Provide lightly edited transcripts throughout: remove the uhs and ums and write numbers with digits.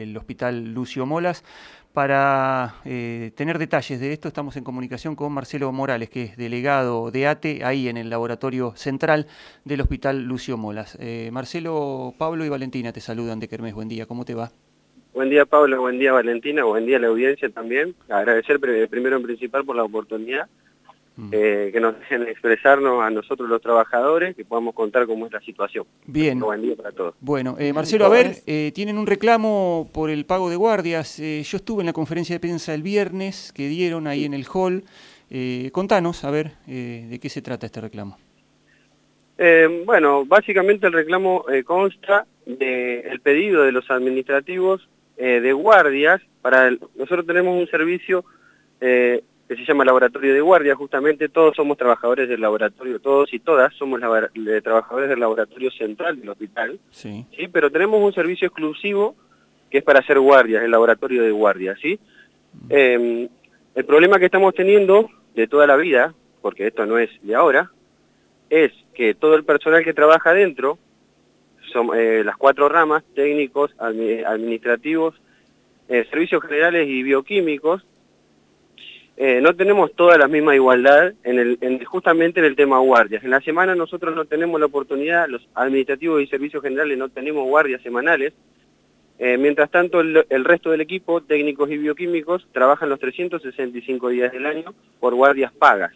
del Hospital Lucio Molas. Para tener detalles de esto estamos en comunicación con Marcelo Morales, que es delegado de ATE ahí en el laboratorio central del Hospital Lucio Molas. Marcelo, Pablo y Valentina te saludan de Kermés. Buen día, ¿cómo te va? Buen día, Pablo, buen día, Valentina, buen día a la audiencia también. Agradecer primero en principal por la oportunidad, que nos dejen expresarnos a nosotros los trabajadores, que podamos contar cómo es la situación. Bien. Buen día para todos. Bueno, Marcelo, a ver, tienen un reclamo por el pago de guardias. Yo estuve en la conferencia de prensa el viernes que dieron ahí en el hall. Contanos, a ver, de qué se trata este reclamo. Bueno, básicamente el reclamo consta del pedido de los administrativos de guardias. Nosotros tenemos un servicio que se llama laboratorio de guardia, justamente todos somos trabajadores del laboratorio, todos y todas somos trabajadores del laboratorio central del hospital, sí, pero tenemos un servicio exclusivo que es para hacer guardias, el laboratorio de guardia, ¿sí? El problema que estamos teniendo de toda la vida, porque esto no es de ahora, es que todo el personal que trabaja adentro, son las 4 ramas, técnicos, administrativos, servicios generales y bioquímicos, no tenemos toda la misma igualdad justamente en el tema guardias. En la semana nosotros no tenemos la oportunidad, los administrativos y servicios generales no tenemos guardias semanales, mientras tanto el resto del equipo, técnicos y bioquímicos, trabajan los 365 días del año por guardias pagas.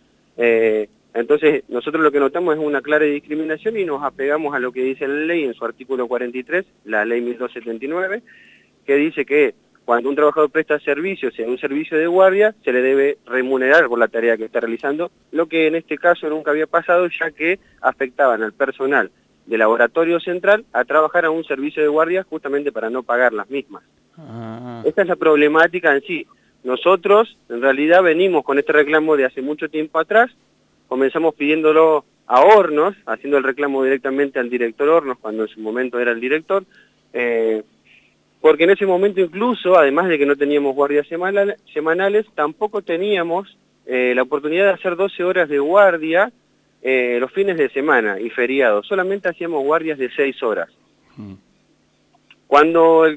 Entonces nosotros lo que notamos es una clara discriminación y nos apegamos a lo que dice la ley en su artículo 43, la ley 1279, que dice que cuando un trabajador presta servicios en un servicio de guardia, se le debe remunerar por la tarea que está realizando, lo que en este caso nunca había pasado, ya que afectaban al personal del laboratorio central a trabajar a un servicio de guardia justamente para no pagar las mismas. Esta es la problemática en sí. Nosotros, en realidad, venimos con este reclamo de hace mucho tiempo atrás, comenzamos pidiéndolo a Hornos, haciendo el reclamo directamente al director Hornos, cuando en su momento era el director, porque en ese momento incluso, además de que no teníamos guardias semanales, tampoco teníamos la oportunidad de hacer 12 horas de guardia los fines de semana y feriados. Solamente hacíamos guardias de 6 horas. Cuando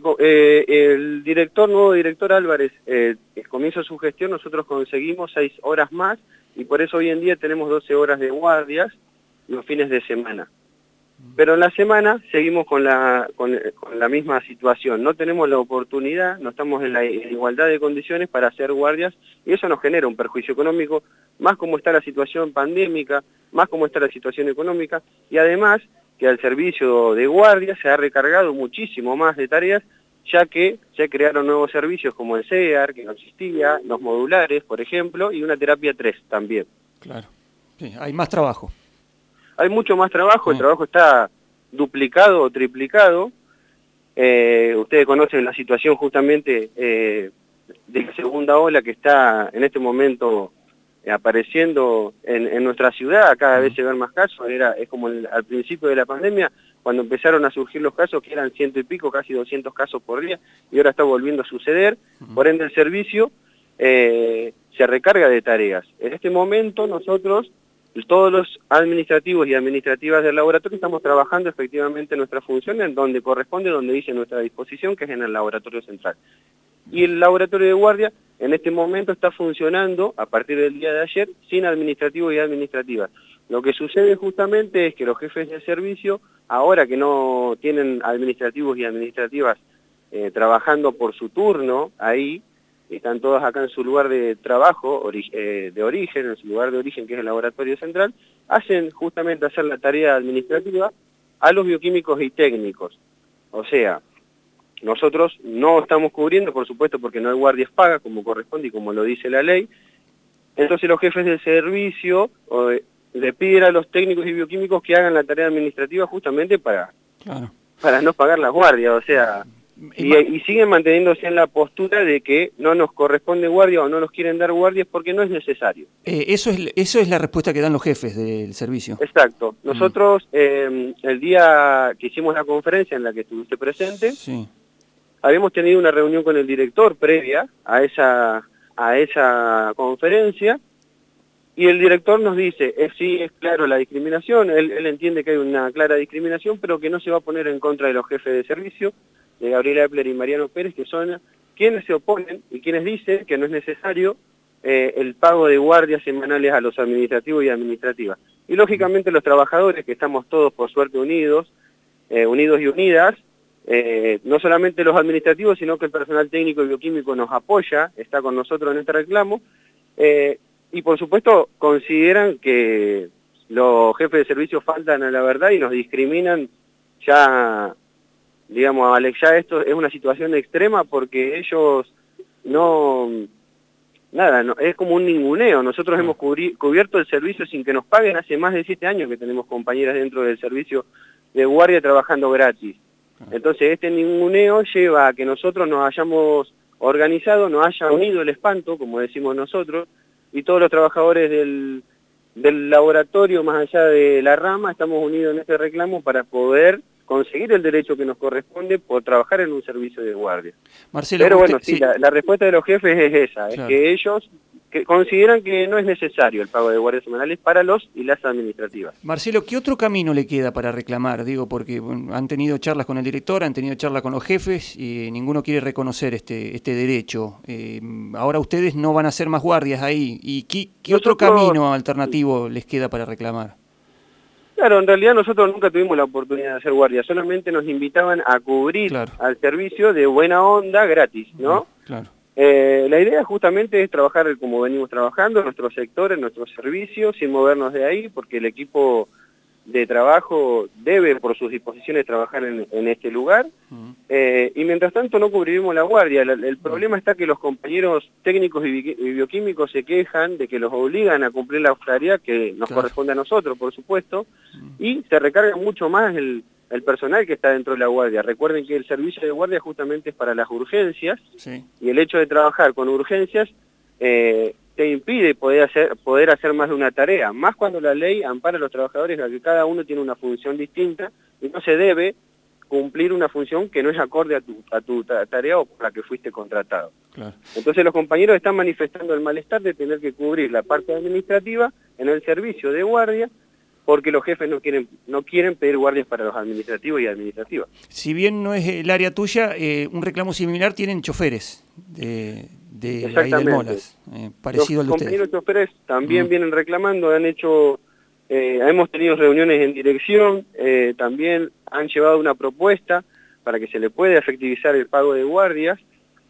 el nuevo director Álvarez comienza su gestión, nosotros conseguimos 6 horas más y por eso hoy en día tenemos 12 horas de guardias los fines de semana. Pero en la semana seguimos con la misma situación, no tenemos la oportunidad, no estamos en la igualdad de condiciones para hacer guardias y eso nos genera un perjuicio económico, más como está la situación pandémica, más como está la situación económica y además que al servicio de guardia se ha recargado muchísimo más de tareas, ya que se crearon nuevos servicios como el CEAR, que no existía, los modulares, por ejemplo, y una terapia 3 también. Claro, sí, hay más trabajo. Hay mucho más trabajo, el trabajo está duplicado o triplicado. Ustedes conocen la situación justamente de la segunda ola que está en este momento apareciendo en nuestra ciudad, cada vez se ven más casos, es como al principio de la pandemia, cuando empezaron a surgir los casos, que eran 100 y pico, casi 200 casos por día, y ahora está volviendo a suceder, por ende el servicio se recarga de tareas. En este momento nosotros, todos los administrativos y administrativas del laboratorio estamos trabajando efectivamente en nuestra función en donde corresponde, donde dice nuestra disposición, que es en el laboratorio central. Y el laboratorio de guardia en este momento está funcionando a partir del día de ayer sin administrativos y administrativas. Lo que sucede justamente es que los jefes de servicio, ahora que no tienen administrativos y administrativas trabajando por su turno ahí, están todos acá en su lugar de trabajo, de origen, en su lugar de origen que es el laboratorio central, hacen justamente hacer la tarea administrativa a los bioquímicos y técnicos. O sea, nosotros no estamos cubriendo, por supuesto, porque no hay guardias pagas como corresponde y como lo dice la ley. Entonces los jefes de servicio le piden a los técnicos y bioquímicos que hagan la tarea administrativa justamente para no pagar las guardias, o sea... Y siguen manteniéndose en la postura de que no nos corresponde guardia o no nos quieren dar guardias porque no es necesario. Eso es la respuesta que dan los jefes del servicio. Exacto. Nosotros, el día que hicimos la conferencia en la que estuviste presente, habíamos tenido una reunión con el director previa a esa conferencia y el director nos dice, sí, es claro la discriminación, él entiende que hay una clara discriminación, pero que no se va a poner en contra de los jefes de servicio, de Gabriela Epler y Mariano Pérez, que son quienes se oponen y quienes dicen que no es necesario el pago de guardias semanales a los administrativos y administrativas. Y lógicamente los trabajadores, que estamos todos por suerte unidos, unidos y unidas, no solamente los administrativos, sino que el personal técnico y bioquímico nos apoya, está con nosotros en este reclamo, y por supuesto consideran que los jefes de servicio faltan a la verdad y nos discriminan. Ya, digamos, Alex, ya esto es una situación extrema porque ellos es como un ninguneo. Nosotros hemos cubierto el servicio sin que nos paguen. Hace más de 7 años que tenemos compañeras dentro del servicio de guardia trabajando gratis. Entonces este ninguneo lleva a que nosotros nos hayamos organizado, nos haya unido el espanto, como decimos nosotros, y todos los trabajadores del laboratorio, más allá de la rama, estamos unidos en este reclamo para poder conseguir el derecho que nos corresponde por trabajar en un servicio de guardia. Marcelo, pero bueno, sí, la respuesta de los jefes es esa, claro. Es que ellos consideran que no es necesario el pago de guardias semanales para los y las administrativas. Marcelo, ¿qué otro camino le queda para reclamar? Digo, porque bueno, han tenido charlas con el director, han tenido charlas con los jefes y ninguno quiere reconocer este derecho. Ahora ustedes no van a hacer más guardias ahí. ¿Y qué otro camino alternativo les queda para reclamar? Claro, en realidad nosotros nunca tuvimos la oportunidad de hacer guardia, solamente nos invitaban a cubrir al servicio de buena onda gratis, ¿no? Claro. La idea justamente es trabajar como venimos trabajando, en nuestros sectores, en nuestros servicios, sin movernos de ahí, porque el equipo de trabajo debe, por sus disposiciones, trabajar en este lugar, y mientras tanto no cubriremos la guardia. El problema está que los compañeros técnicos y bioquímicos se quejan de que los obligan a cumplir la tarea que nos corresponde a nosotros, por supuesto, y se recarga mucho más el personal que está dentro de la guardia. Recuerden que el servicio de guardia justamente es para las urgencias, y el hecho de trabajar con urgencias te impide poder hacer más de una tarea, más cuando la ley ampara a los trabajadores a que cada uno tiene una función distinta y no se debe cumplir una función que no es acorde a tu tarea o por la que fuiste contratado. Claro. Entonces los compañeros están manifestando el malestar de tener que cubrir la parte administrativa en el servicio de guardia, porque los jefes no quieren pedir guardias para los administrativos y administrativas. Si bien no es el área tuya, un reclamo similar tienen choferes de ahí del Molas, parecido al de ustedes. Los compañeros choferes también vienen reclamando, hemos tenido reuniones en dirección, también han llevado una propuesta para que se le pueda efectivizar el pago de guardias,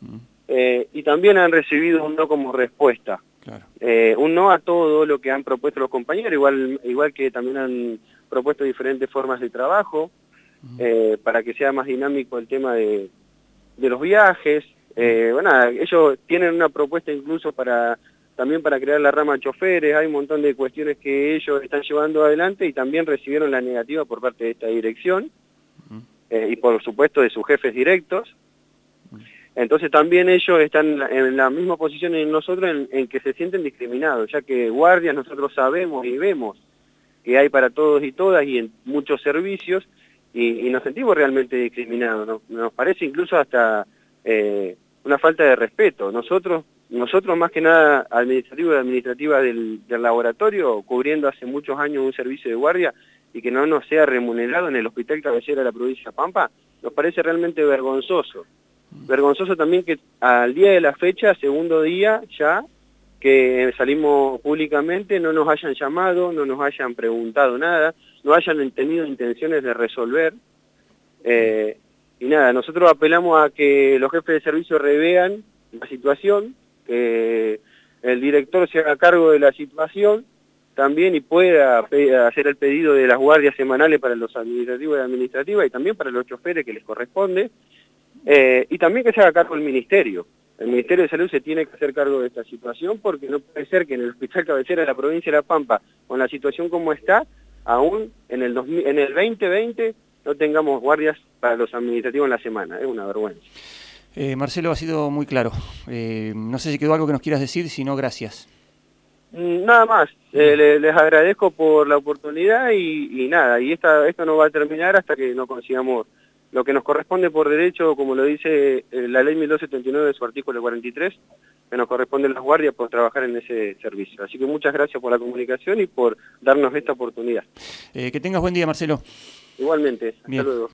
y también han recibido un no como respuesta. Claro. Un no a todo lo que han propuesto los compañeros, igual que también han propuesto diferentes formas de trabajo, para que sea más dinámico el tema de los viajes. Bueno, ellos tienen una propuesta incluso también para crear la rama de choferes. Hay un montón de cuestiones que ellos están llevando adelante y también recibieron la negativa por parte de esta dirección, y por supuesto de sus jefes directos. Entonces también ellos están en la misma posición en nosotros en que se sienten discriminados, ya que guardias nosotros sabemos y vemos que hay para todos y todas y en muchos servicios, y nos sentimos realmente discriminados. Nos parece incluso hasta una falta de respeto. Nosotros más que nada administrativos y administrativas del laboratorio, cubriendo hace muchos años un servicio de guardia y que no nos sea remunerado en el hospital cabecera de la provincia de Pampa, nos parece realmente vergonzoso. Vergonzoso también que al día de la fecha, segundo día ya que salimos públicamente, no nos hayan llamado, no nos hayan preguntado nada, no hayan tenido intenciones de resolver. Y nada, nosotros apelamos a que los jefes de servicio revean la situación, que el director se haga cargo de la situación también y pueda hacer el pedido de las guardias semanales para los administrativos y administrativas y también para los choferes que les corresponde. Y también que se haga cargo el Ministerio. El Ministerio de Salud se tiene que hacer cargo de esta situación porque no puede ser que en el hospital cabecera de la provincia de La Pampa, con la situación como está, aún en el 2020 no tengamos guardias para los administrativos en la semana. Es una vergüenza. Marcelo, ha sido muy claro. No sé si quedó algo que nos quieras decir, si no, gracias. Nada más. Les agradezco por la oportunidad y nada. Y esto no va a terminar hasta que no consigamos lo que nos corresponde por derecho, como lo dice la ley 1279 de su artículo 43, que nos corresponden las guardias por trabajar en ese servicio. Así que muchas gracias por la comunicación y por darnos esta oportunidad. Que tengas buen día, Marcelo. Igualmente. Hasta luego.